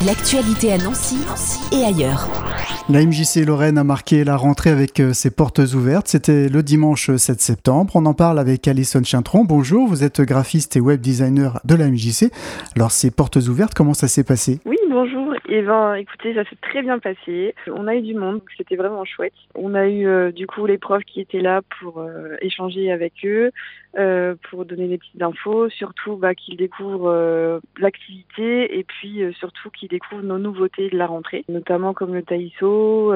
L'actualité à Nancy et ailleurs. La MJC Lorraine a marqué la rentrée avec ses portes ouvertes. C'était le dimanche 7 septembre. On en parle avec Alison Chintron. Bonjour, vous êtes graphiste et web designer de la MJC. Alors, ces portes ouvertes, comment ça s'est passé ? Oui, bonjour. Écoutez, ça s'est très bien passé. On a eu du monde, donc c'était vraiment chouette. On a eu du coup les profs qui étaient là pour échanger avec eux, pour donner des petites infos, surtout qu'ils découvrent l'activité et puis surtout qu'ils découvrent nos nouveautés de la rentrée, notamment comme le taïso,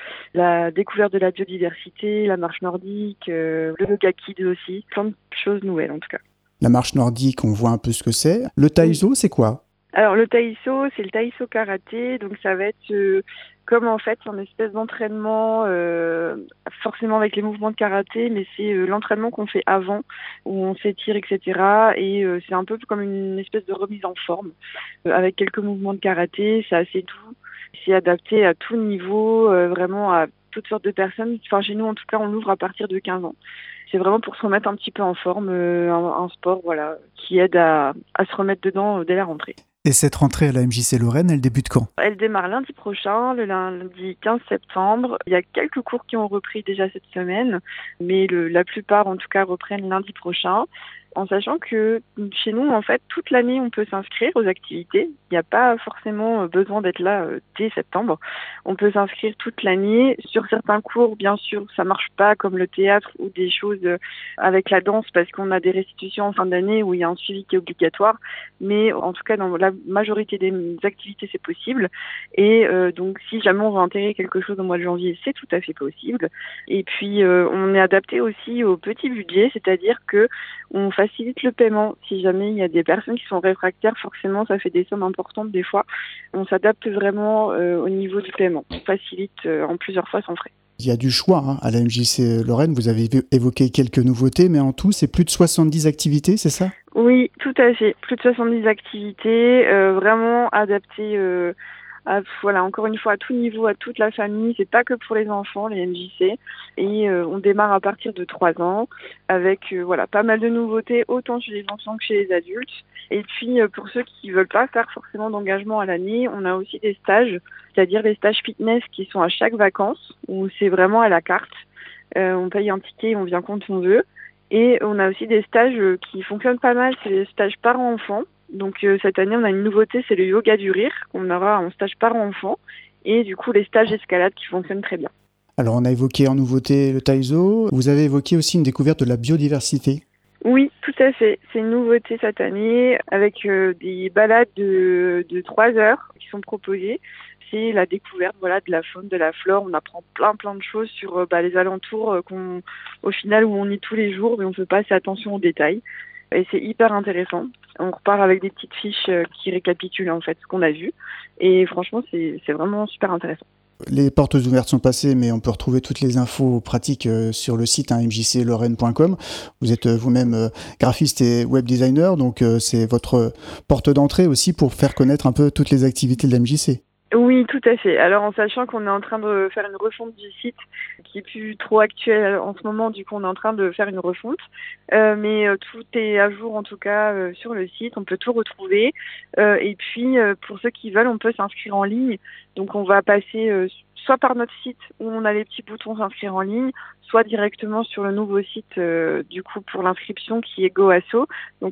la découverte de la biodiversité, la marche nordique, le yoga kid aussi, plein de choses nouvelles en tout cas. La marche nordique, on voit un peu ce que c'est. Le taïso, c'est quoi ? Alors le taïso, c'est le taïso karaté, donc ça va être comme en fait une espèce d'entraînement, forcément avec les mouvements de karaté, mais c'est l'entraînement qu'on fait avant, où on s'étire, etc. Et c'est un peu comme une espèce de remise en forme, avec quelques mouvements de karaté, c'est assez doux, c'est adapté à tout niveau, vraiment à toutes sortes de personnes. Enfin chez nous en tout cas, on l'ouvre à partir de 15 ans. C'est vraiment pour se remettre un petit peu en forme, un sport qui aide à se remettre dedans dès la rentrée. Et cette rentrée à la MJC Lorraine, elle débute quand ? Elle démarre lundi prochain, le lundi 15 septembre. Il y a quelques cours qui ont repris déjà cette semaine, mais la plupart en tout cas reprennent lundi prochain. En sachant que chez nous, en fait, toute l'année, on peut s'inscrire aux activités. Il n'y a pas forcément besoin d'être là dès septembre. On peut s'inscrire toute l'année. Sur certains cours, bien sûr, ça marche pas comme le théâtre ou des choses avec la danse parce qu'on a des restitutions en fin d'année où il y a un suivi qui est obligatoire. Mais en tout cas, dans la majorité des activités, c'est possible. Et donc, si jamais on veut intégrer quelque chose au mois de janvier, c'est tout à fait possible. Et puis, on est adapté aussi au petit budget, c'est-à-dire que on facilite le paiement. Si jamais il y a des personnes qui sont réfractaires, forcément, ça fait des sommes importantes des fois. On s'adapte vraiment au niveau du paiement. On facilite en plusieurs fois sans frais. Il y a du choix à la MJC Lorraine. Vous avez évoqué quelques nouveautés, mais en tout, c'est plus de 70 activités, c'est ça ? Oui, tout à fait. Plus de 70 activités, vraiment adaptées encore une fois, à tout niveau, à toute la famille. C'est pas que pour les enfants, les MJC. Et on démarre à partir de 3 ans avec pas mal de nouveautés, autant chez les enfants que chez les adultes. Et puis, pour ceux qui veulent pas faire forcément d'engagement à l'année, on a aussi des stages, c'est-à-dire les stages fitness qui sont à chaque vacances, où c'est vraiment à la carte. On paye un ticket, on vient quand on veut. Et on a aussi des stages qui fonctionnent pas mal, c'est les stages parents-enfants. Donc cette année, on a une nouveauté, c'est le yoga du rire. On aura un stage parents-enfants et du coup les stages escalade qui fonctionnent très bien. Alors on a évoqué en nouveauté le taïso. Vous avez évoqué aussi une découverte de la biodiversité. Oui, tout à fait. C'est une nouveauté cette année avec des balades de 3 heures qui sont proposées. C'est la découverte de la faune, de la flore. On apprend plein de choses sur les alentours au final où on est tous les jours, mais on ne fait pas assez attention aux détails. Et c'est hyper intéressant. On repart avec des petites fiches qui récapitulent en fait ce qu'on a vu. Et franchement, c'est vraiment super intéressant. Les portes ouvertes sont passées, mais on peut retrouver toutes les infos pratiques sur le site mjclorraine.com. Vous êtes vous-même graphiste et web designer, donc c'est votre porte d'entrée aussi pour faire connaître un peu toutes les activités de la MJC. Oui, tout à fait. Alors, en sachant qu'on est en train de faire une refonte du site qui est plus trop actuelle en ce moment, du coup, on est en train de faire une refonte. Mais tout est à jour, en tout cas, sur le site. On peut tout retrouver. Et puis, pour ceux qui veulent, on peut s'inscrire en ligne. Donc, on va passer soit par notre site où on a les petits boutons s'inscrire en ligne, soit directement sur le nouveau site du coup pour l'inscription qui est GoAsso, donc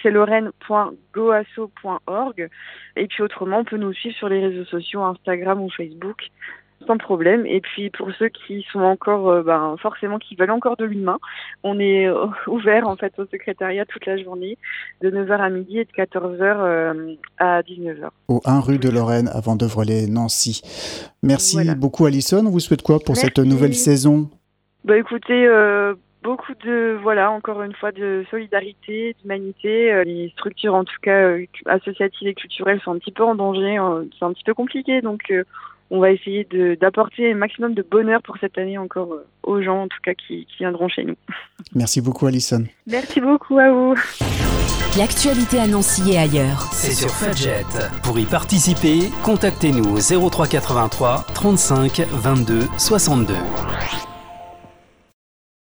mjclorraine.goasso.org. Et puis autrement, on peut nous suivre sur les réseaux sociaux, Instagram ou Facebook, sans problème. Et puis pour ceux qui sont encore, forcément qui veulent encore de l'humain, on est ouvert en fait au secrétariat toute la journée, de 9h à midi et de 14h à 19h. Au 1 rue de Lorraine, à Vendeuvre-les-Nancy. Merci beaucoup Alison. On vous souhaite quoi pour cette nouvelle saison ? Écoutez, beaucoup de, encore une fois, de solidarité, d'humanité. Les structures, en tout cas, associatives et culturelles sont un petit peu en danger. C'est un petit peu compliqué, donc on va essayer d'apporter un maximum de bonheur pour cette année encore aux gens, en tout cas, qui viendront chez nous. Merci beaucoup, Alison. Merci beaucoup à vous. L'actualité à Nancy et ailleurs. C'est sur Fudget. Pour y participer, contactez-nous au 03 83 35 22 62.